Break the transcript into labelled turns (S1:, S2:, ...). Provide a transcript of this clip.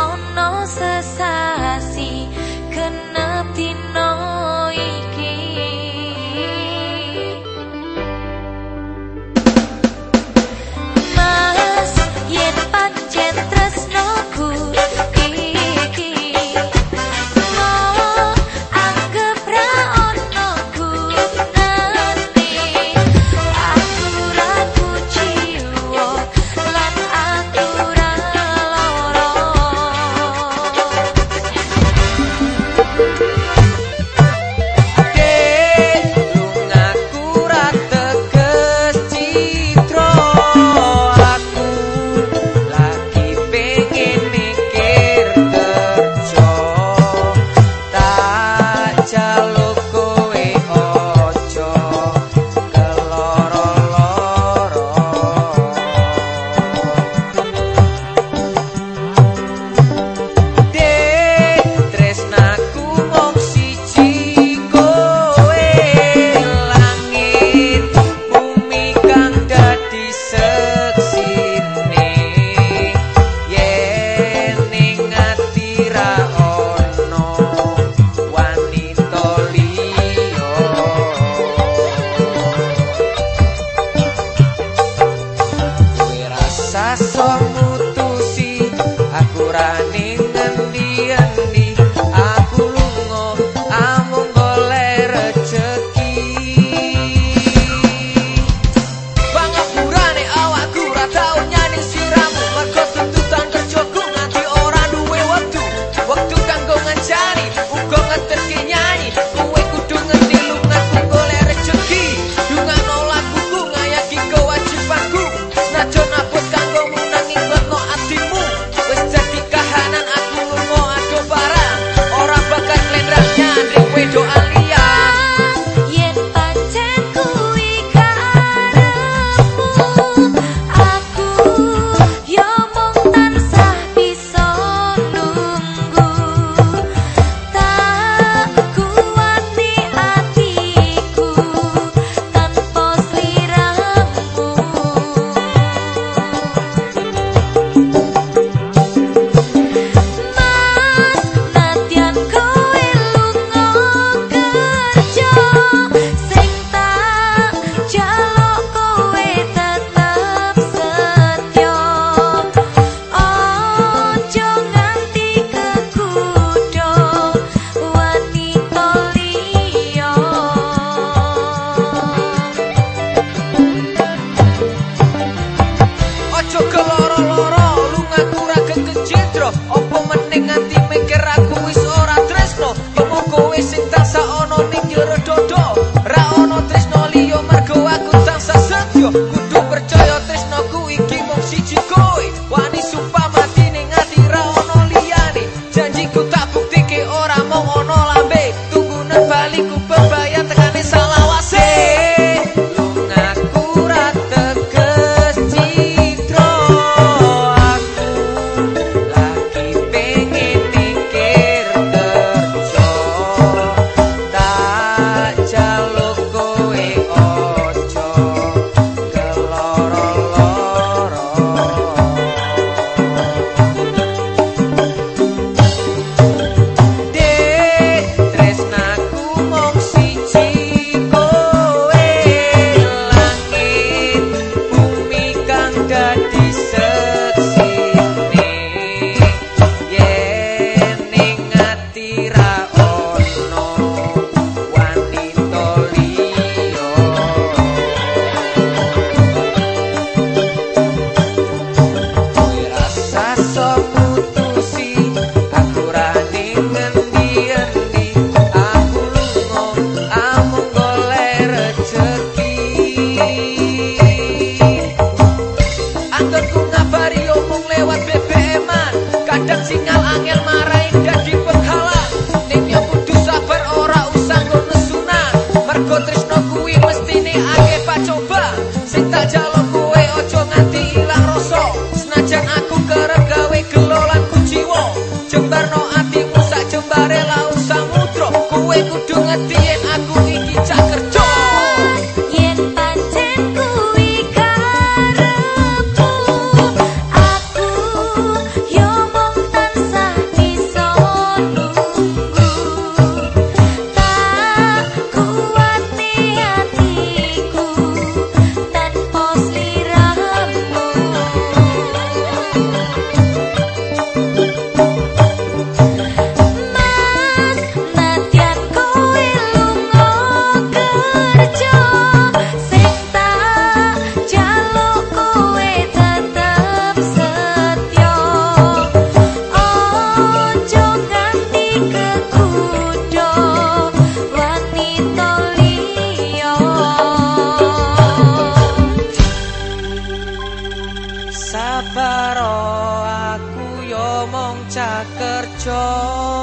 S1: ono sesasi genep dino iki. Mas yen pancen tresnoku iki mau anggap ra ono gunane. Aku ra kuciwa lan aku ra lara.
S2: Lungaku ra teges citra, aku lagi pengen mikir kerja. Tak jaluk kowe ojo keloro-loro. Dek, tresnaku mung siji kowe, langit bumi kang dadi seksine. Yen ning ati ra ono wanita liya, kowe rasa sok mutusi aku ra ning endi-endi. Aku lunga amung golek rejeki. Pangapurane awakku ra tau nyanyi siramu, mergo tuntutan kerjaku nganti ora duwe wektu. Wektu kanggo ngancani uga ngeterke nyanyi. Kowe kudu ngerti lungaku golek rejeki. Dungano laguku ngayaki kewajibanku. Senajan abot kanggomu nanging letno atimu. Wis dadi kahanan aku lunga ado barang. Ora bakal klendrang nyandring wedok alian.
S1: Yen pancen kuwi karepmu, aku yo mung tansah bisa nunggu. Tak kuwati atiku tanpa sliramu. Mas, nadyan kowe lunga kerja, sing tak jaluk kowe tetep setya. Ojo nganti kekudha wanita liya.
S2: Ojo keloro-loro, lungaku ra kecitra. Apa meneng nganti mikir aku wis ora tresno. Omong kowe sing tansah ana ning jero dodo. Ra ono tresno liya mergo aku tansah setya. Kudu percaya tresnoku iki mung siji kowe. Wani sumpah mati ning ati ra ono liyane. Janjiku tak buktike ora mung ono lambe. Tunggunen baliku bebayan tekane salawase. Lungaku ra teges citra, aku lagi pengen mikir kerja. Tak jaluk kowe ojo keloro-loro. Dek, tresnaku mung siji kowe, langit bumi kang dadi seksine. Yen ning ati ra ono wanita liya, kowe rasa sok mutusi aku ra ning endi-endi. Aku lunga amung golek rejeki. Anggonku ngabari omong lewat BBM-an, kadang sinyal angel marai dadi penghalang. Ning yo kudu sabar ora usah ngono sunan, mergo tresno kuwi mestine akeh pacoba. Sing tak jaluk kowe ojo nganti ilang rasa. Senajan aku kerep gawe gelo lan kuciwa, jembarno atimu sak jembare la usah mudra. Kowe kudu ngerti yen aku iki cak kerja.
S1: Yen pancen kuwi karepmu, aku yo mung tansah
S2: kanca